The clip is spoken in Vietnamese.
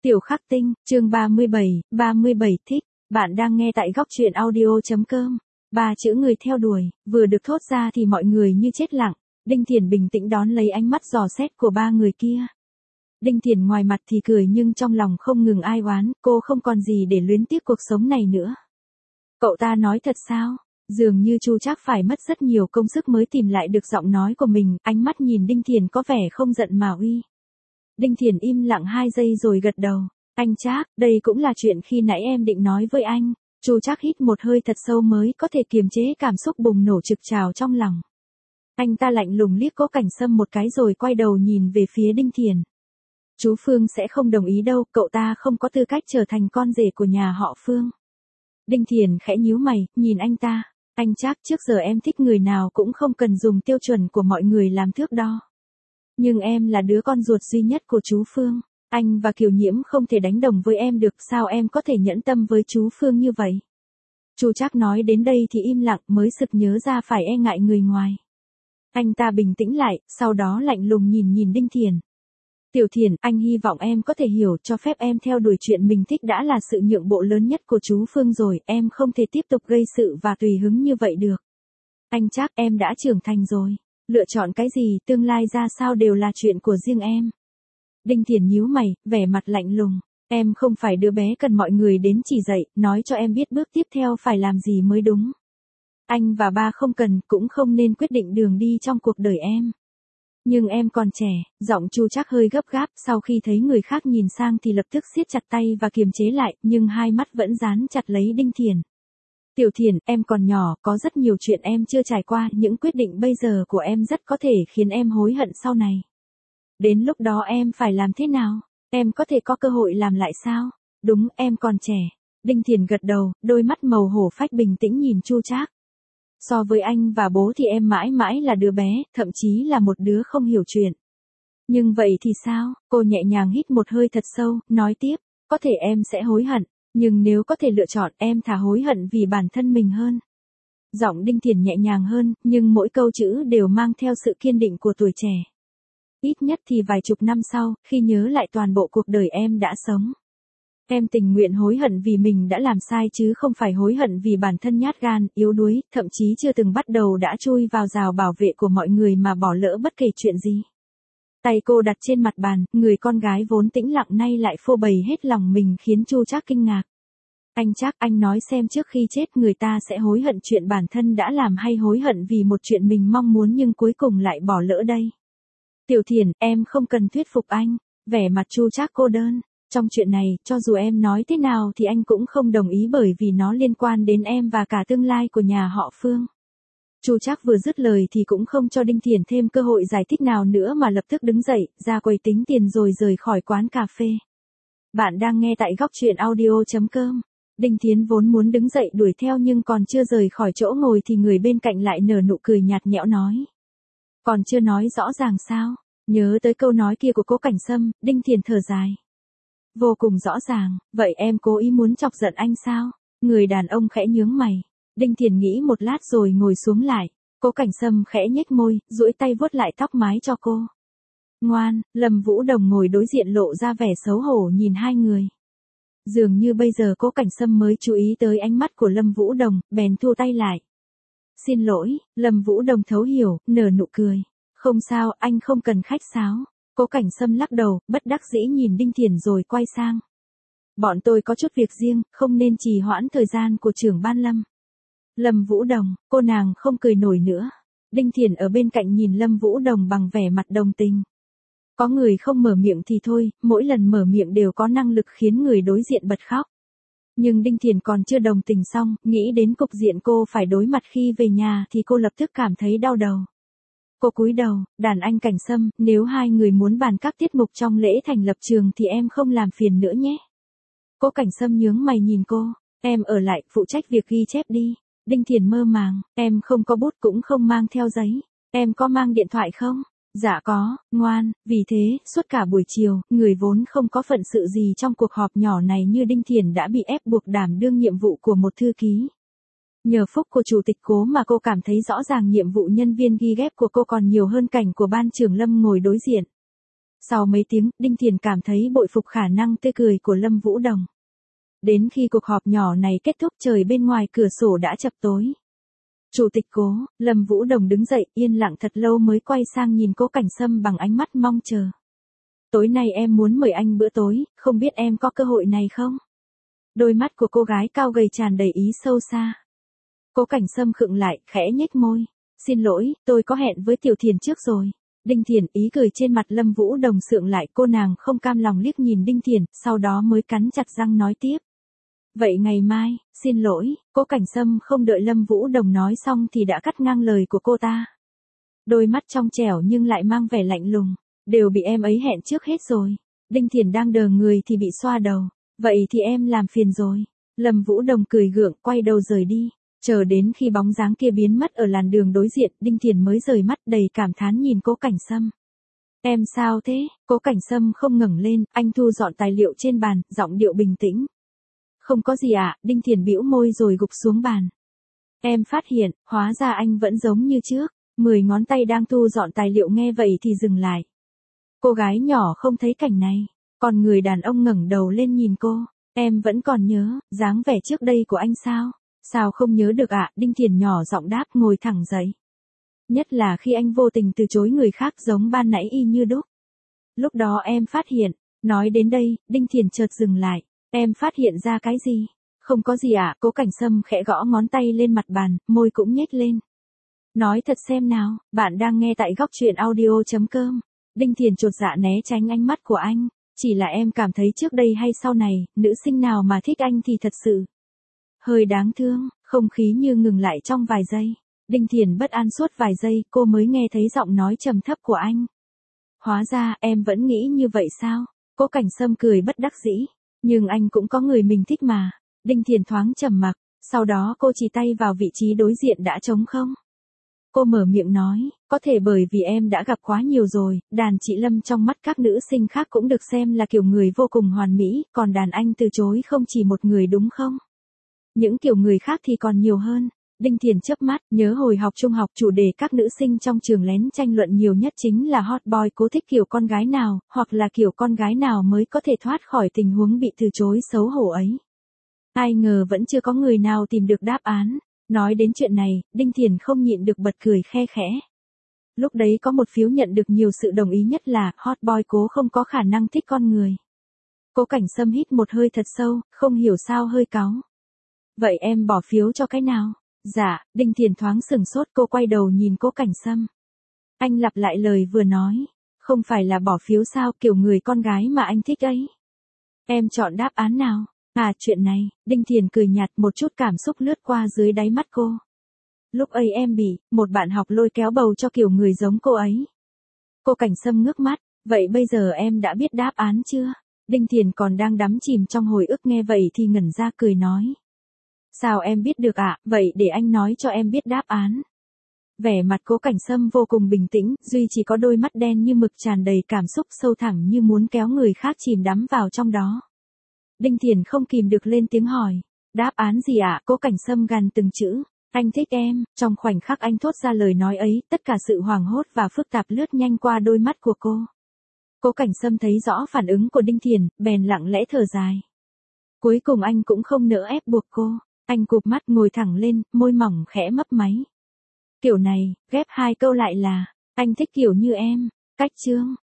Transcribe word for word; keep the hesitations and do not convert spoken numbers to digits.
Tiểu Khắc Tinh, chương ba mươi bảy, ba mươi bảy thích, bạn đang nghe tại góc truyện audio.com. Ba chữ người theo đuổi, vừa được thốt ra thì mọi người như chết lặng, Đinh Thiển bình tĩnh đón lấy ánh mắt dò xét của ba người kia. Đinh Thiển ngoài mặt thì cười nhưng trong lòng không ngừng ai oán, cô không còn gì để luyến tiếc cuộc sống này nữa. Cậu ta nói thật sao? Dường như Chu Trác phải mất rất nhiều công sức mới tìm lại được giọng nói của mình, ánh mắt nhìn Đinh Thiển có vẻ không giận mà uy. Đinh Thiển im lặng hai giây rồi gật đầu. Anh Trác, đây cũng là chuyện khi nãy em định nói với anh. Chu Trác hít một hơi thật sâu mới có thể kiềm chế cảm xúc bùng nổ trực trào trong lòng. Anh ta lạnh lùng liếc Cố Cảnh Sâm một cái rồi quay đầu nhìn về phía Đinh Thiển. Chú Phương sẽ không đồng ý đâu, cậu ta không có tư cách trở thành con rể của nhà họ Phương. Đinh Thiển khẽ nhíu mày, nhìn anh ta. Anh Trác, trước giờ em thích người nào cũng không cần dùng tiêu chuẩn của mọi người làm thước đo. Nhưng em là đứa con ruột duy nhất của chú Phương. Anh và Kiều Nhiễm không thể đánh đồng với em được, sao em có thể nhẫn tâm với chú Phương như vậy? Chu Trác nói đến đây thì im lặng mới sực nhớ ra phải e ngại người ngoài. Anh ta bình tĩnh lại, sau đó lạnh lùng nhìn nhìn Đinh Thiển. Tiểu Thiển, anh hy vọng em có thể hiểu, cho phép em theo đuổi chuyện mình thích đã là sự nhượng bộ lớn nhất của chú Phương rồi, em không thể tiếp tục gây sự và tùy hứng như vậy được. Anh Trác, em đã trưởng thành rồi. Lựa chọn cái gì, tương lai ra sao đều là chuyện của riêng em. Đinh Thiển nhíu mày, vẻ mặt lạnh lùng. Em không phải đứa bé cần mọi người đến chỉ dạy, nói cho em biết bước tiếp theo phải làm gì mới đúng. Anh và ba không cần, cũng không nên quyết định đường đi trong cuộc đời em. Nhưng em còn trẻ, giọng Chu Trác hơi gấp gáp, sau khi thấy người khác nhìn sang thì lập tức siết chặt tay và kiềm chế lại, nhưng hai mắt vẫn dán chặt lấy Đinh Thiển. Tiểu Thiển, em còn nhỏ, có rất nhiều chuyện em chưa trải qua, những quyết định bây giờ của em rất có thể khiến em hối hận sau này. Đến lúc đó em phải làm thế nào? Em có thể có cơ hội làm lại sao? Đúng, em còn trẻ. Đinh Thiển gật đầu, đôi mắt màu hổ phách bình tĩnh nhìn Chu Trác. So với anh và bố thì em mãi mãi là đứa bé, thậm chí là một đứa không hiểu chuyện. Nhưng vậy thì sao? Cô nhẹ nhàng hít một hơi thật sâu, nói tiếp, có thể em sẽ hối hận, nhưng nếu có thể lựa chọn em thà hối hận vì bản thân mình hơn. Giọng Đinh Thiển nhẹ nhàng hơn, nhưng mỗi câu chữ đều mang theo sự kiên định của tuổi trẻ. Ít nhất thì vài chục năm sau, khi nhớ lại toàn bộ cuộc đời em đã sống. Em tình nguyện hối hận vì mình đã làm sai chứ không phải hối hận vì bản thân nhát gan, yếu đuối, thậm chí chưa từng bắt đầu đã chui vào rào bảo vệ của mọi người mà bỏ lỡ bất kể chuyện gì. Tay cô đặt trên mặt bàn, người con gái vốn tĩnh lặng nay lại phô bày hết lòng mình khiến Chu Trác kinh ngạc. Anh Trác, anh nói xem trước khi chết người ta sẽ hối hận chuyện bản thân đã làm hay hối hận vì một chuyện mình mong muốn nhưng cuối cùng lại bỏ lỡ đây. Tiểu Thiển, em không cần thuyết phục anh. Vẻ mặt Chu Trác cô đơn. Trong chuyện này, cho dù em nói thế nào thì anh cũng không đồng ý bởi vì nó liên quan đến em và cả tương lai của nhà họ Phương. Chu Trác vừa dứt lời thì cũng không cho Đinh Thiển thêm cơ hội giải thích nào nữa mà lập tức đứng dậy, ra quầy tính tiền rồi rời khỏi quán cà phê. Bạn đang nghe tại góc truyện audio.com. Đinh Thiến vốn muốn đứng dậy đuổi theo nhưng còn chưa rời khỏi chỗ ngồi thì người bên cạnh lại nở nụ cười nhạt nhẽo nói. Còn chưa nói rõ ràng sao? Nhớ tới câu nói kia của Cố Cảnh Sâm, Đinh Thiển thở dài. Vô cùng rõ ràng, vậy em cố ý muốn chọc giận anh sao? Người đàn ông khẽ nhướng mày. Đinh Thiển nghĩ một lát rồi ngồi xuống lại. Cố Cảnh Sâm khẽ nhếch môi, duỗi tay vuốt lại tóc mái cho cô. Ngoan, Lâm Vũ Đồng ngồi đối diện lộ ra vẻ xấu hổ nhìn hai người. Dường như bây giờ Cố Cảnh Sâm mới chú ý tới ánh mắt của Lâm Vũ Đồng, bèn thua tay lại. Xin lỗi, Lâm Vũ Đồng thấu hiểu, nở nụ cười. Không sao, anh không cần khách sáo. Cố Cảnh Sâm lắc đầu, bất đắc dĩ nhìn Đinh Thiển rồi quay sang. Bọn tôi có chút việc riêng, không nên trì hoãn thời gian của trưởng ban Lâm. Lâm Vũ Đồng, cô nàng không cười nổi nữa. Đinh Thiển ở bên cạnh nhìn Lâm Vũ Đồng bằng vẻ mặt đồng tình. Có người không mở miệng thì thôi, mỗi lần mở miệng đều có năng lực khiến người đối diện bật khóc. Nhưng Đinh Thiển còn chưa đồng tình xong, nghĩ đến cục diện cô phải đối mặt khi về nhà thì cô lập tức cảm thấy đau đầu. Cô cúi đầu, đàn anh Cảnh Sâm, nếu hai người muốn bàn các tiết mục trong lễ thành lập trường thì em không làm phiền nữa nhé. Cố Cảnh Sâm nhướng mày nhìn cô, em ở lại, phụ trách việc ghi chép đi. Đinh Thiển mơ màng, em không có bút cũng không mang theo giấy, em có mang điện thoại không? Dạ có, ngoan, vì thế, suốt cả buổi chiều, người vốn không có phận sự gì trong cuộc họp nhỏ này như Đinh Thiển đã bị ép buộc đảm đương nhiệm vụ của một thư ký. Nhờ phúc của chủ tịch Cố mà cô cảm thấy rõ ràng nhiệm vụ nhân viên ghi ghép của cô còn nhiều hơn cảnh của ban trưởng Lâm ngồi đối diện. Sau mấy tiếng, Đinh Thiền cảm thấy bội phục khả năng tươi cười của Lâm Vũ Đồng. Đến khi cuộc họp nhỏ này kết thúc trời bên ngoài cửa sổ đã chập tối. Chủ tịch Cố, Lâm Vũ Đồng đứng dậy yên lặng thật lâu mới quay sang nhìn Cố Cảnh Sâm bằng ánh mắt mong chờ. Tối nay em muốn mời anh bữa tối, không biết em có cơ hội này không? Đôi mắt của cô gái cao gầy tràn đầy ý sâu xa. Cố Cảnh Sâm khựng lại, khẽ nhếch môi. Xin lỗi, tôi có hẹn với Tiểu Thiền trước rồi. Đinh Thiền, ý cười trên mặt Lâm Vũ Đồng sượng lại, cô nàng không cam lòng liếc nhìn Đinh Thiền, sau đó mới cắn chặt răng nói tiếp. Vậy ngày mai, xin lỗi, Cố Cảnh Sâm không đợi Lâm Vũ Đồng nói xong thì đã cắt ngang lời của cô ta. Đôi mắt trong trẻo nhưng lại mang vẻ lạnh lùng, đều bị em ấy hẹn trước hết rồi. Đinh Thiền đang đờ người thì bị xoa đầu, vậy thì em làm phiền rồi. Lâm Vũ Đồng cười gượng quay đầu rời đi, chờ đến khi bóng dáng kia biến mất ở làn đường đối diện, Đinh Thiền mới rời mắt đầy cảm thán nhìn Cố Cảnh Sâm. Em sao thế? Cố Cảnh Sâm không ngẩng lên, anh thu dọn tài liệu trên bàn, giọng điệu bình tĩnh. Không có gì ạ, à, Đinh Thiền bĩu môi rồi gục xuống bàn. Em phát hiện, hóa ra anh vẫn giống như trước, mười ngón tay đang thu dọn tài liệu nghe vậy thì dừng lại. Cô gái nhỏ không thấy cảnh này, còn người đàn ông ngẩng đầu lên nhìn cô, em vẫn còn nhớ, dáng vẻ trước đây của anh sao? Sao không nhớ được ạ, à? Đinh Thiền nhỏ giọng đáp ngồi thẳng dậy. Nhất là khi anh vô tình từ chối người khác giống ban nãy y như đúc. Lúc đó em phát hiện, nói đến đây, Đinh Thiền chợt dừng lại. Em phát hiện ra cái gì? Không có gì ạ, à? Cố Cảnh Sâm khẽ gõ ngón tay lên mặt bàn, môi cũng nhếch lên. Nói thật xem nào, bạn đang nghe tại góc truyện audio chấm com. Đinh Thiền chột dạ né tránh ánh mắt của anh. Chỉ là em cảm thấy trước đây hay sau này, nữ sinh nào mà thích anh thì thật sự hơi đáng thương. Không khí như ngừng lại trong vài giây. Đinh Thiền bất an suốt vài giây, cô mới nghe thấy giọng nói trầm thấp của anh. Hóa ra, em vẫn nghĩ như vậy sao? Cố Cảnh Sâm cười bất đắc dĩ. Nhưng anh cũng có người mình thích mà. Đinh Thiền thoáng trầm mặc, sau đó cô chỉ tay vào vị trí đối diện đã trống không. Cô mở miệng nói, có thể bởi vì em đã gặp quá nhiều rồi, đàn chị Lâm trong mắt các nữ sinh khác cũng được xem là kiểu người vô cùng hoàn mỹ, còn đàn anh từ chối không chỉ một người đúng không? Những kiểu người khác thì còn nhiều hơn. Đinh Thiền chớp mắt, nhớ hồi học trung học chủ đề các nữ sinh trong trường lén tranh luận nhiều nhất chính là hot boy Cố thích kiểu con gái nào, hoặc là kiểu con gái nào mới có thể thoát khỏi tình huống bị từ chối xấu hổ ấy. Ai ngờ vẫn chưa có người nào tìm được đáp án. Nói đến chuyện này, Đinh Thiền không nhịn được bật cười khe khẽ. Lúc đấy có một phiếu nhận được nhiều sự đồng ý nhất là hot boy Cố không có khả năng thích con người. Cố Cảnh Sâm hít một hơi thật sâu, không hiểu sao hơi cáu. Vậy em bỏ phiếu cho cái nào? Dạ, Đinh Thiền thoáng sừng sốt, cô quay đầu nhìn Cố Cảnh Sâm. Anh lặp lại lời vừa nói. Không phải là bỏ phiếu sao, kiểu người con gái mà anh thích ấy. Em chọn đáp án nào? À, chuyện này, Đinh Thiền cười nhạt, một chút cảm xúc lướt qua dưới đáy mắt cô. Lúc ấy em bị một bạn học lôi kéo bầu cho kiểu người giống cô ấy. Cố Cảnh Sâm ngước mắt, vậy bây giờ em đã biết đáp án chưa? Đinh Thiền còn đang đắm chìm trong hồi ức nghe vậy thì ngẩn ra cười nói. Sao em biết được ạ, à? Vậy để anh nói cho em biết đáp án. Vẻ mặt Cố Cảnh Sâm vô cùng bình tĩnh, duy chỉ có đôi mắt đen như mực tràn đầy cảm xúc sâu thẳm như muốn kéo người khác chìm đắm vào trong đó. Đinh Thiền không kìm được lên tiếng hỏi. Đáp án gì ạ? À? Cố Cảnh Sâm gằn từng chữ. Anh thích em. Trong khoảnh khắc anh thốt ra lời nói ấy, tất cả sự hoảng hốt và phức tạp lướt nhanh qua đôi mắt của cô. Cố Cảnh Sâm thấy rõ phản ứng của Đinh Thiền, bèn lặng lẽ thở dài. Cuối cùng anh cũng không nỡ ép buộc cô. Anh cụp mắt ngồi thẳng lên, môi mỏng khẽ mấp máy. Kiểu này, ghép hai câu lại là, anh thích kiểu như em. Cách chương.